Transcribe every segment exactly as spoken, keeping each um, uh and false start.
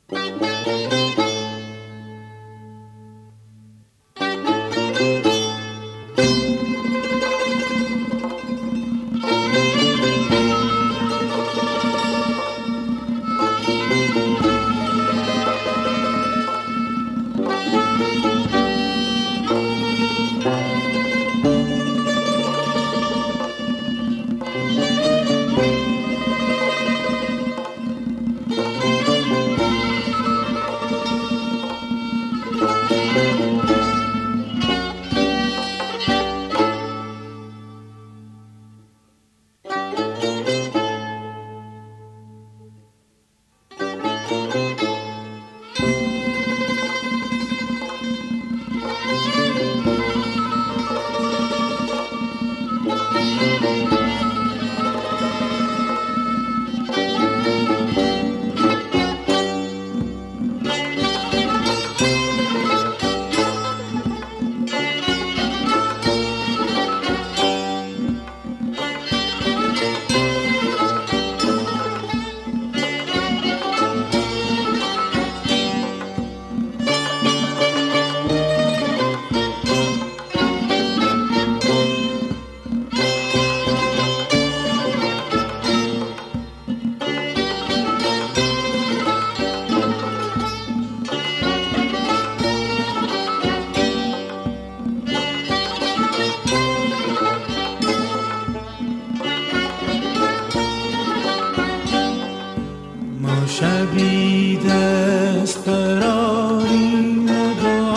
شبی دست قراریم و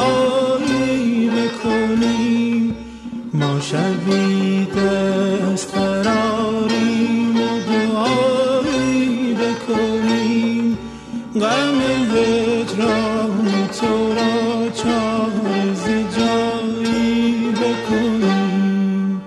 دعایی بکنیم، ما شبی دست قراریم و دعایی بکنیم، غم هجران تو را چاره ز جایی بکنیم.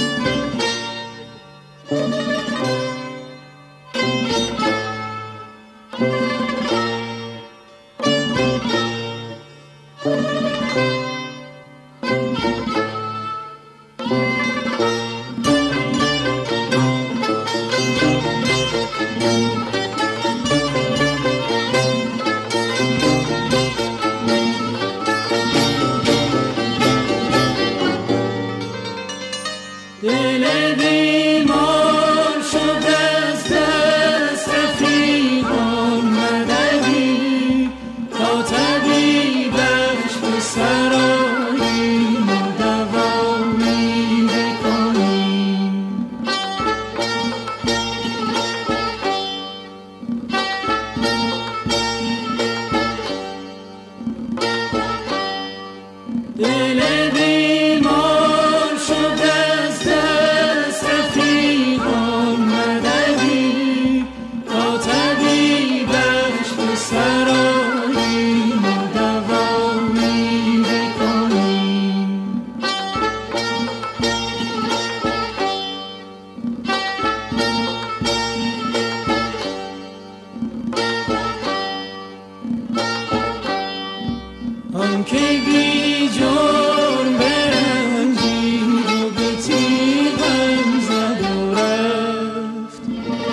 دل بیمار شد از دست رفیقان مددی، تا طبیبش به سراییم و دوامی بکنیم. دل بیمار شد از دست رفیقان مددی، تا طبیبش به سراییم و دوامی بکنیم. آنکه بی جرم برنجید و به تیغم زد و رفت،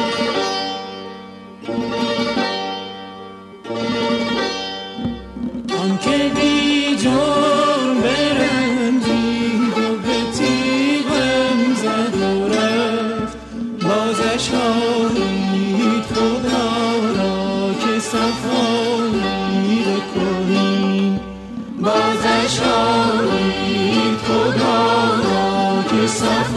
آنکه بی جرم برنجید و به تیغم زد و رفت، بازش آرید خدا را که صفایی بکنیم. بازش آرید خدا را که صفایی